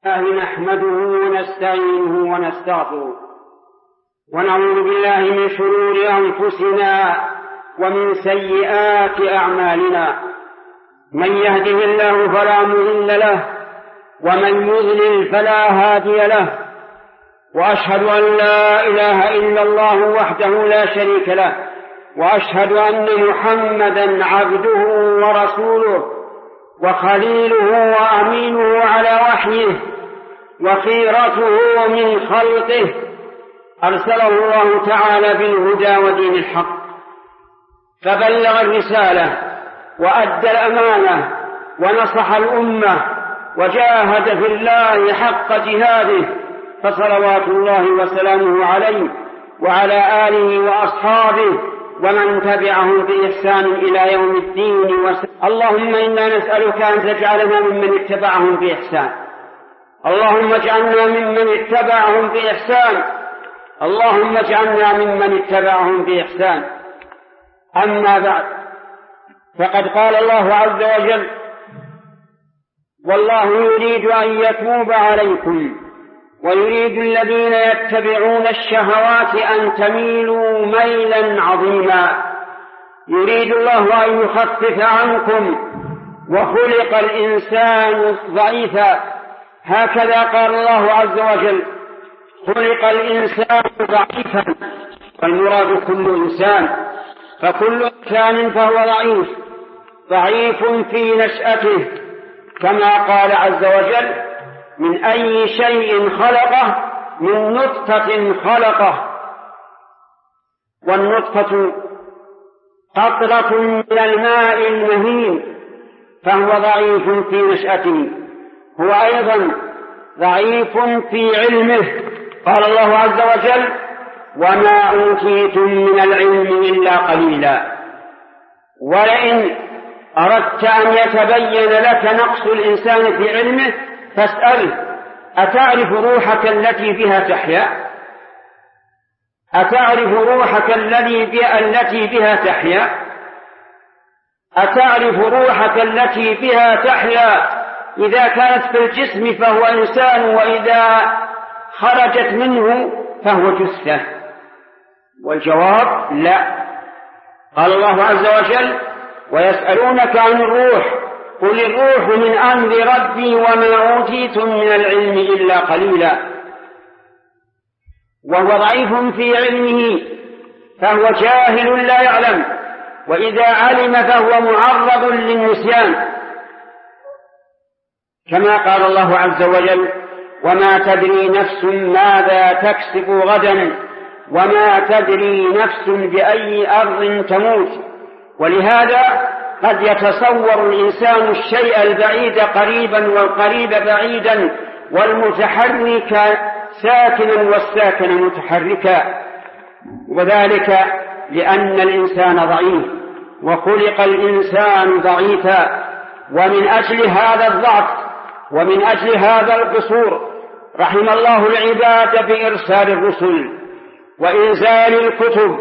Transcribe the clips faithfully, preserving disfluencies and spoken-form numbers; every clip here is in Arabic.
الله نحمده ونستعينه ونستغفره ونعوذ بالله من شرور أنفسنا ومن سيئات أعمالنا. من يهده الله فلا مضل له ومن يضلل فلا هادي له، وأشهد أن لا إله إلا الله وحده لا شريك له، وأشهد أن محمدا عبده ورسوله وخليله وأمينه على وحيه وخيرته من خلقه، أرسله الله تعالى بالهدى ودين الحق، فبلغ الرسالة وأدى الأمانة ونصح الأمة وجاهد في الله حق جهاده، فصلوات الله وسلامه عليه وعلى آله وأصحابه ومن تبعهم بإحسان إلى يوم الدين. اللهم إنا نسألك أن تجعلنا ممن اتبعهم بإحسان، اللهم اجعلنا ممن اتبعهم بإحسان، اللهم اجعلنا ممن اتبعهم بإحسان. أما بعد، فقد قال الله عز وجل: والله يريد أن يتوب عليكم ويريد الذين يتبعون الشهوات أن تميلوا ميلا عظيما. يريد الله أن يخفف عنكم وخلق الإنسان ضعيفا، هكذا قال الله عز وجل: خلق الإنسان ضعيفا، والمراد كل إنسان، فكل إنسان فهو ضعيف، ضعيف في نشأته، كما قال عز وجل: من أي شيء خلقه؟ من نطفة خلقه. والنطفة قطرة من الماء المهين، فهو ضعيف في نشأته. هو أيضا ضعيف في علمه، قال الله عز وجل: وما أوتيتم من العلم إلا قليلا. ولئن أردت أن يتبين لك نقص الإنسان في علمه فاسأله: أتعرف روحك التي بها تحيا؟ أتعرف روحك التي بها, التي بها تحيا؟ أتعرف روحك التي بها تحيا؟ إذا كانت في الجسم فهو إنسان، وإذا خرجت منه فهو جثة. والجواب: لا. قال الله عز وجل: ويسألونك عن الروح قل الروح من أمر ربي وما أوتيتم من العلم إلا قليلا. وهو ضعيف في علمه، فهو جاهل لا يعلم، وإذا علم فهو معرض للنسيان، كما قال الله عز وجل: وما تدري نفس ماذا تكسب غدا وما تدري نفس بأي أرض تموت. ولهذا قد يتصور الإنسان الشيء البعيد قريبا والقريب بعيدا، والمتحرك ساكنا والساكن متحركا، وذلك لأن الإنسان ضعيف، وخلق الإنسان ضعيفا. ومن أجل هذا الضعف ومن أجل هذا القصور رحم الله العباد بإرسال الرسل وإنزال الكتب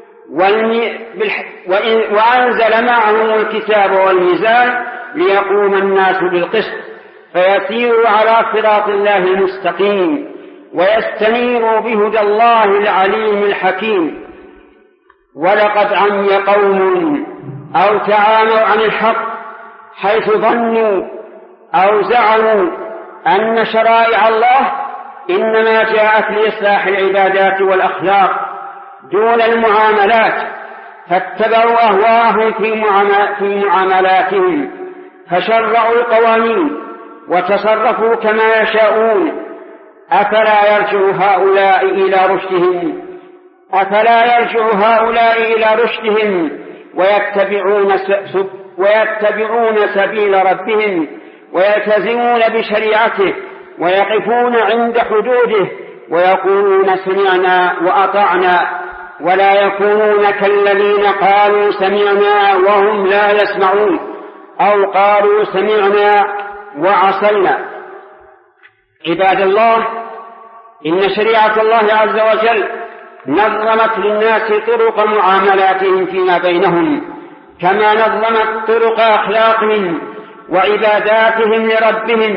وأنزل معهم الكتاب والميزان ليقوم الناس بالقسط، فيسيروا على صراط الله المستقيم ويستنيروا بهدى الله العليم الحكيم. ولقد عمي قوم أو تعاموا عن الحق حيث ظنوا أو زعموا أن شرائع الله إنما جاءت لإصلاح العبادات والأخلاق دون المعاملات، فاتبعوا أهواءهم في معاملاتهم، فشرعوا القوانين وتصرفوا كما يشاءون. أفلا يرجع هؤلاء إلى رشدهم أفلا يرجع هؤلاء إلى رشدهم ويتبعون, ويتبعون سبيل ربهم ويلتزمون بشريعته ويقفون عند حدوده ويقولون سمعنا وأطعنا، ولا يكونون كالذين قالوا سمعنا وهم لا يسمعون، أو قالوا سمعنا وعصينا. عباد الله، إن شريعة الله عز وجل نظمت للناس طرق معاملاتهم فيما بينهم، كما نظمت طرق أخلاقهم وعباداتهم لربهم،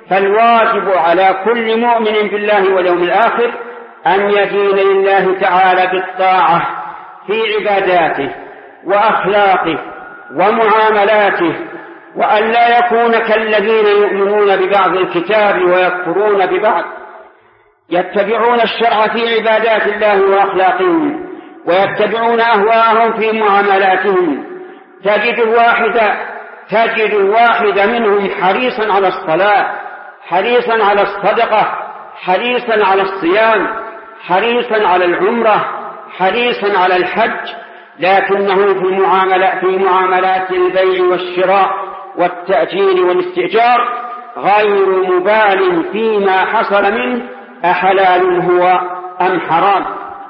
فالواجب على كل مؤمن بالله واليوم الآخر أن يدين لله تعالى بالطاعة في عباداته وأخلاقه ومعاملاته، وأن لا يكون كالذين يؤمنون ببعض الكتاب ويكفرون ببعض، يتبعون الشرع في عبادات الله وأخلاقهم ويتبعون أهواءهم في معاملاتهم. تجد الواحد تجد الواحد منهم حريصا على الصلاة، حريصا على الصدقة، حريصا على الصيام، حريصا على العمرة، حريصا على الحج، لكنه في معاملات في معاملات البيع والشراء والتأجير والاستئجار غير مبال فيما حصل منه أحلال هو أم حرام.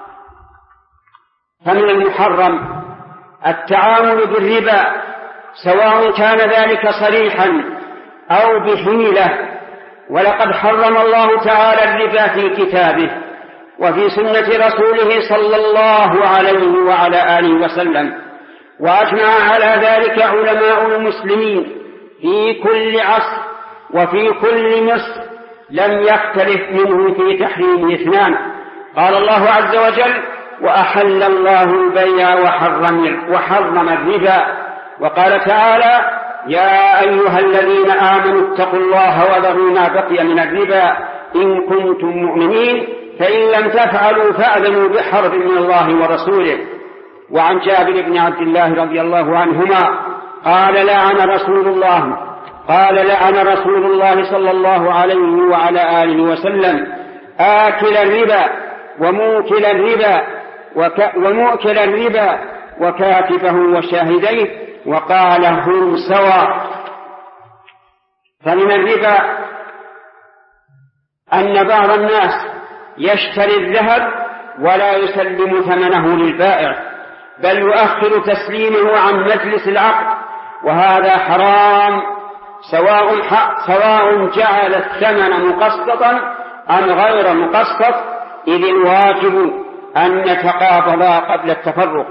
فمن المحرم التعامل بالربا، سواء كان ذلك صريحا أو بحيلة، ولقد حرم الله تعالى الربا في كتابه وفي سنة رسوله صلى الله عليه وعلى آله وسلم، وأجمع على ذلك علماء المسلمين في كل عصر وفي كل مصر، لم يختلف منه في تحريم اثنان. قال الله عز وجل: وأحل الله البيع وحرم, وحرم الربا. وقال تعالى: يا أيها الذين آمنوا اتقوا الله وذروا ما بقي من الربا إن كنتم مؤمنين فإن لم تفعلوا فأذنوا بحرب من الله ورسوله. وعن جابر بن عبد الله رضي الله عنهما قال: لعن رسول الله قال لعن رسول الله صلى الله عليه وعلى آله وسلم آكل الربا وموكل الربا وك ومؤكل الربا وكاتبه وشاهديه، وقال: هم سواء. فمن الربا أن بعض الناس يشتري الذهب ولا يسلم ثمنه للبائع، بل يؤخر تسليمه عن مجلس العقد، وهذا حرام، سواء سواء جعل الثمن مقسطا أم غير مقسط، إذ الواجب أن يتقابضا قبل التفرق.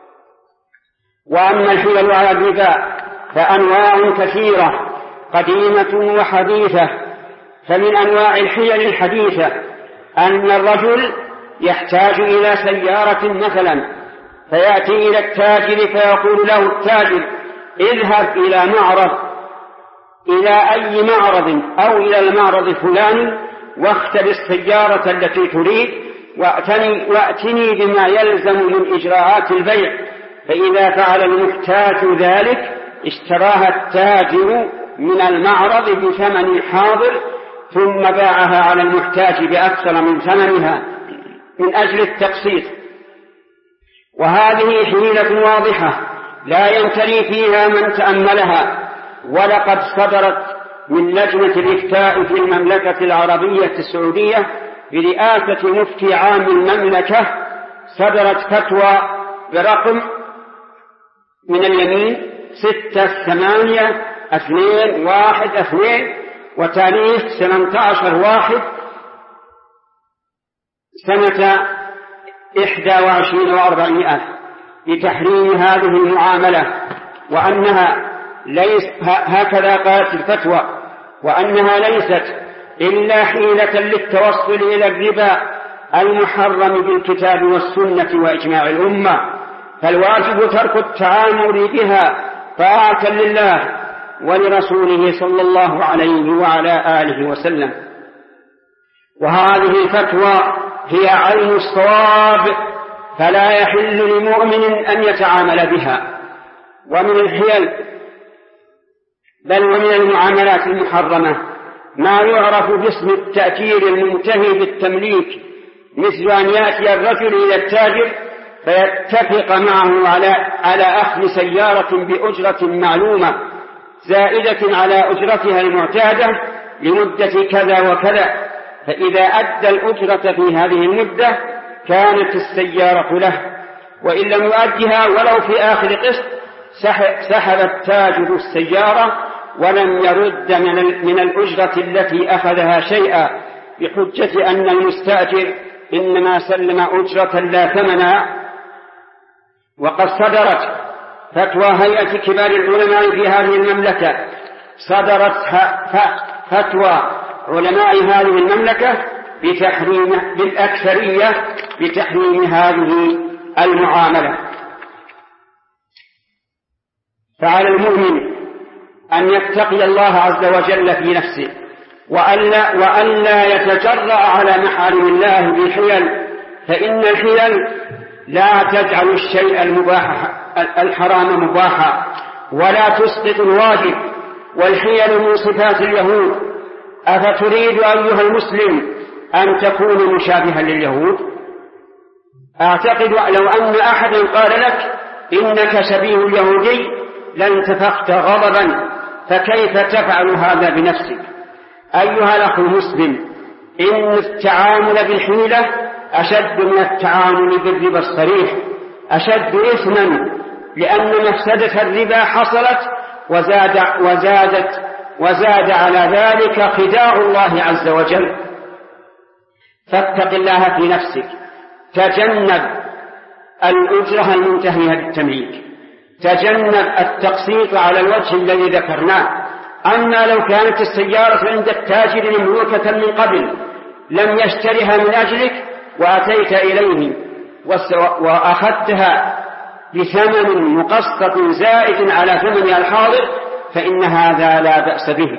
وأما الحيل على الربا فأنواع كثيرة قديمة وحديثة. فمن أنواع الحيل الحديثة أن الرجل يحتاج إلى سيارة مثلا، فيأتي إلى التاجر فيقول له التاجر: اذهب إلى معرض إلى أي معرض أو إلى المعرض الفلاني واختر السيارة التي تريد وأتني, وأتني بما يلزم من إجراءات البيع. فإذا فعل المحتاج ذلك اشتراها التاجر من المعرض بثمن حاضر، ثم باعها على المحتاج بأكثر من ثمنها من أجل التقسيط. وهذه حيلة واضحة لا يمتري فيها من تأملها. ولقد صدرت من لجنة الإفتاء في المملكة العربية السعودية برئاسة مفتي عام المملكة، صدرت فتوى برقم من اليمين ستة ثمانية اثنين واحد اثنين وتاريخ ثمانية عشر واحد سنة إحدى وعشرين وأربعمائة لتحريم هذه المعاملة، وأنها ليس هكذا قالت الفتوى، وأنها ليست إلا حيلة للتوصل إلى الربا المحرم بالكتاب والسنة وإجماع الأمة، فالواجب ترك التعامل بها طاعة لله ولرسوله صلى الله عليه وعلى آله وسلم. وهذه الفتوى هي عين الصواب، فلا يحل لمؤمن أن يتعامل بها. ومن الحيل بل ومن المعاملات المحرمة ما يعرف باسم التأجير المنتهي بالتمليك، مثل أن يأتي الرجل إلى التاجر فيتفق معه على على أخذ سيارة بأجرة معلومة زائدة على أجرتها المعتادة لمدة كذا وكذا، فإذا أدى الأجرة في هذه المدة كانت السيارة له، وإن لم يؤدها ولو في آخر قسط سحب التاجر السيارة ولم يرد من الأجرة التي أخذها شيئا، بحجة أن المستأجر إنما سلم أجرة لا ثمنها. وقد صدرت فتوى هيئة كبار العلماء في هذه المملكة، صدرت فتوى علماء هذه المملكة بتحريم بالأكثرية بتحريم هذه المعاملة. فعلى المؤمن أن يتقي الله عز وجل في نفسه وألا, وألا يتجرأ على محارم الله بالحيل، فإن الحيل لا تجعل الشيء المباح الحرام مباحا ولا تسقط الواجب، والحيل من صفات اليهود. أفتريد أيها المسلم أن تكون مشابها لليهود؟ أعتقد لو أن أحدا قال لك إنك شبيه اليهودي لانتفخت غضبا، فكيف تفعل هذا بنفسك؟ أيها الأخ المسلم، إن التعامل بالحيلة أشد من التعامل بالربا الصريح، أشد إثما، لأن مفسدة الربا حصلت وزاد وزادت وزاد على ذلك خداع الله عز وجل. فاتق الله في نفسك، تجنب الأجرة المنتهية بالتمليك، تجنب التقسيط على الوجه الذي ذكرناه. أما لو كانت السيارة عند التاجر مملوكة من قبل لم يشترها من أجلك وأتيت إليه وأخذتها بثمن مقسط زائد على ثمنها الحاضر فإن هذا لا بأس به.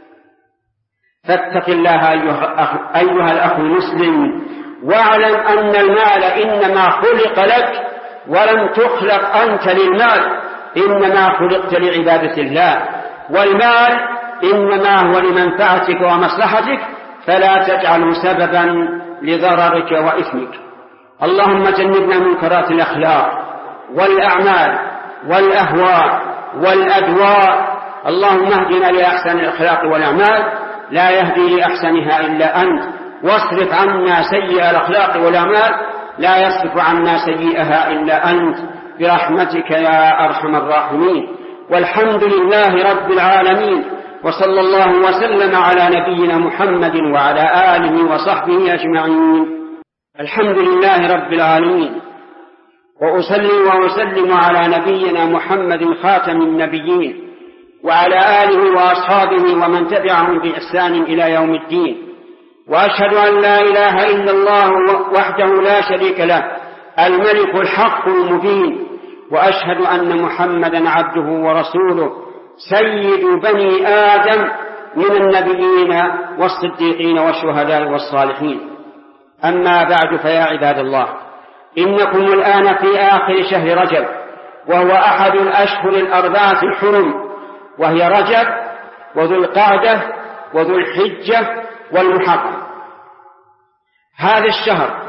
فاتق الله أيها الأخ المسلم، واعلم أن المال إنما خلق لك ولم تخلق أنت للمال، إنما خلقت لعبادة الله، والمال إنما هو لمنفعتك ومصلحتك، فلا تجعله سببا لضررك وإثمك. اللهم جنبنا منكرات الأخلاق والأعمال والأهواء والأدواء. اللهم اهدنا لأحسن الأخلاق والأعمال، لا يهدي لأحسنها إلا أنت، واصرف عنا سيئ الأخلاق والأعمال، لا يصرف عنا سيئها إلا أنت، برحمتك يا أرحم الراحمين. والحمد لله رب العالمين، وصلى الله وسلم على نبينا محمد وعلى آله وصحبه أجمعين. الحمد لله رب العالمين، وأصلي وأسلم على نبينا محمد خاتم النبيين وعلى آله وأصحابه ومن تبعهم بإحسان إلى يوم الدين. وأشهد أن لا إله إلا الله وحده لا شريك له الملك الحق المبين، وأشهد أن محمدا عبده ورسوله سيد بني آدم من النبيين والصديقين والشهداء والصالحين. أما بعد، فيا عباد الله، إنكم الآن في آخر شهر رجب، وهو أحد الأشهر الأربعة الحرم، وهي رجب وذو القعدة وذو الحجة والمحرم. هذا الشهر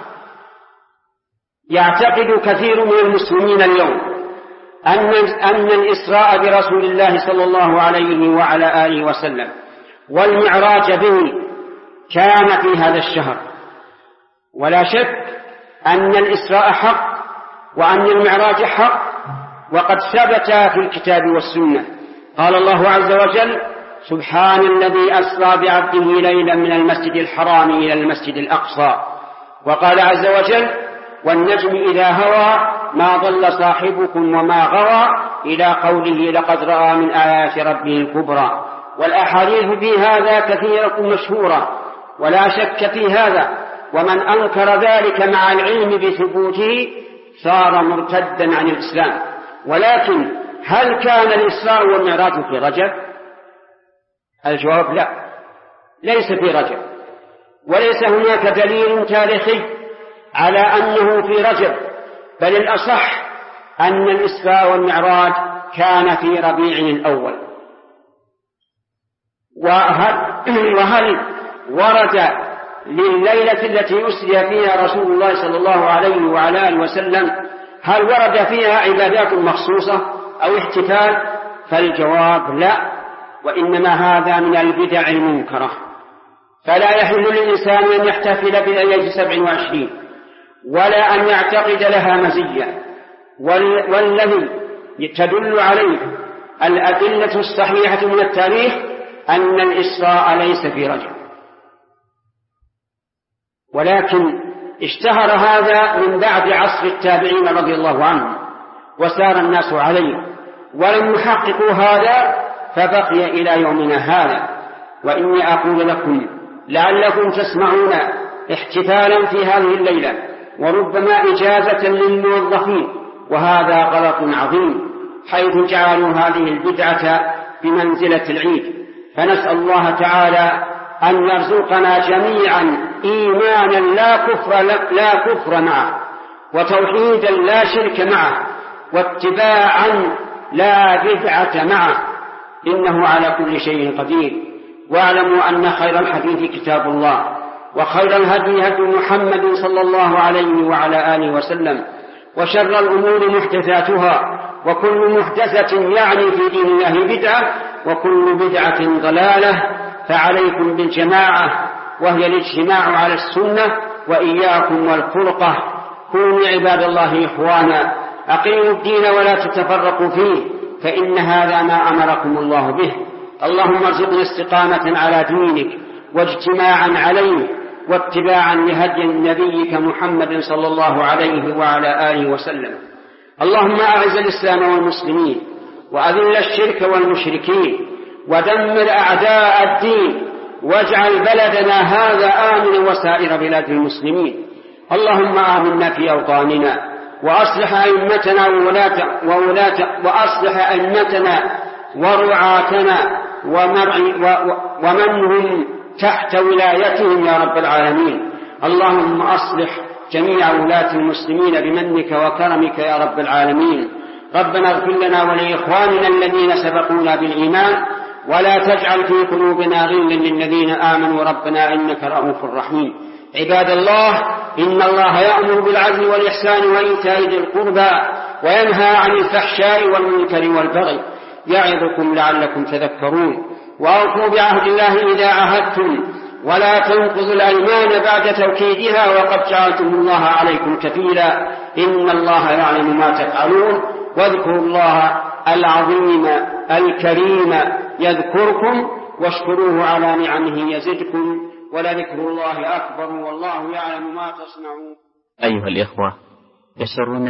يعتقد كثير من المسلمين اليوم أن أن الإسراء برسول الله صلى الله عليه وعلى آله وسلم والمعراج به كان في هذا الشهر، ولا شك أن الإسراء حق وأن المعراج حق، وقد ثبت في الكتاب والسنة. قال الله عز وجل: سبحان الذي أسرى بعبده ليلا من المسجد الحرام إلى المسجد الأقصى. وقال عز وجل: والنجم إذا هوى ما ضل صاحبكم وما غوى، إلى قوله: لقد رأى من آيات ربه الكبرى. والأحاديث في هذا كثيرة مشهورة ولا شك في هذا، ومن أنكر ذلك مع العلم بثبوته صار مرتدا عن الإسلام. ولكن هل كان الإسراء والمعراج في رجب؟ الجواب لا، ليس في رجب، وليس هناك دليل تاريخي على أنه في رجب، بل الأصح أن الإسراء والمعراج كان في ربيع الأول. وهل, وهل ورد لليلة التي أسري فيها رسول الله صلى الله عليه وعلى آله وسلم هل ورد فيها عبادات مخصوصة أو احتفال؟ فالجواب لا، وإنما هذا من البدع المنكرة. فلا يحل للإنسان أن يحتفل بليلة سبع وعشرين ولا أن يعتقد لها مزية، والذي تدل عليه الأدلة الصحيحة من التاريخ أن الإسراء ليس في رجب. ولكن اشتهر هذا من بعد عصر التابعين رضي الله عنهم وسار الناس عليه، ولم يحققوا هذا فبقي إلى يومنا هذا. وإني أقول لكم لعلكم تسمعون احتفالا في هذه الليلة وربما إجازة للموظفين، وهذا غلط عظيم حيث جعلوا هذه البدعة بمنزلة العيد. فنسأل الله تعالى أن يرزقنا جميعا إيمانا لا كفر, لا كفر معه، وتوحيدا لا شرك معه، واتباعا لا بدعة معه، إنه على كل شيء قدير. واعلموا أن خير الحديث كتاب الله، وخير الهدي هدي محمد صلى الله عليه وعلى آله وسلم، وشر الأمور محدثاتها، وكل محدثة يعني في دين الله بدعة، وكل بدعة ضلالة. فعليكم بالجماعة وهي الاجتماع على السنة، وإياكم والفرقة. كونوا عباد الله إخوانا، أقيموا الدين ولا تتفرقوا فيه، فإن هذا ما أمركم الله به. اللهم ارزقنا استقامة على دينك واجتماعا عليه واتباعا لهدي نبيك محمد صلى الله عليه وعلى آله وسلم. اللهم أعز الإسلام والمسلمين، وأذل الشرك والمشركين، ودمر أعداء الدين، واجعل بلدنا هذا آمنا وسائر بلاد المسلمين. اللهم آمنا في أوطاننا، وأصلح أئمتنا وولاة وولاة وأصلح أئمتنا ورعاتنا ومن هم تحت ولايتهم يا رب العالمين. اللهم أصلح جميع ولاة المسلمين بمنك وكرمك يا رب العالمين. ربنا اغفر لنا ولإخواننا الذين سبقونا بالإيمان، ولا تجعل في قلوبنا غلا للذين آمنوا ربنا إنك رؤوف رحيم. عباد الله، إن الله يأمر بالعدل والإحسان وإيتاء ذي القربى، وينهى عن الفحشاء والمنكر والبغي، يعظكم لعلكم تذكرون. وأوفوا بعهد الله إذا عاهدتم، ولا تنقضوا الأيمان بعد توكيدها، وقد جعلتم الله عليكم كفيلا، إن الله يعلم ما تفعلون. واذكروا الله العظيم الكريم يذكركم، واشكروه على نعمه يزدكم، ولذكر الله أكبر، والله يعلم ما تصنعون. أيها الإخوة، يسرنا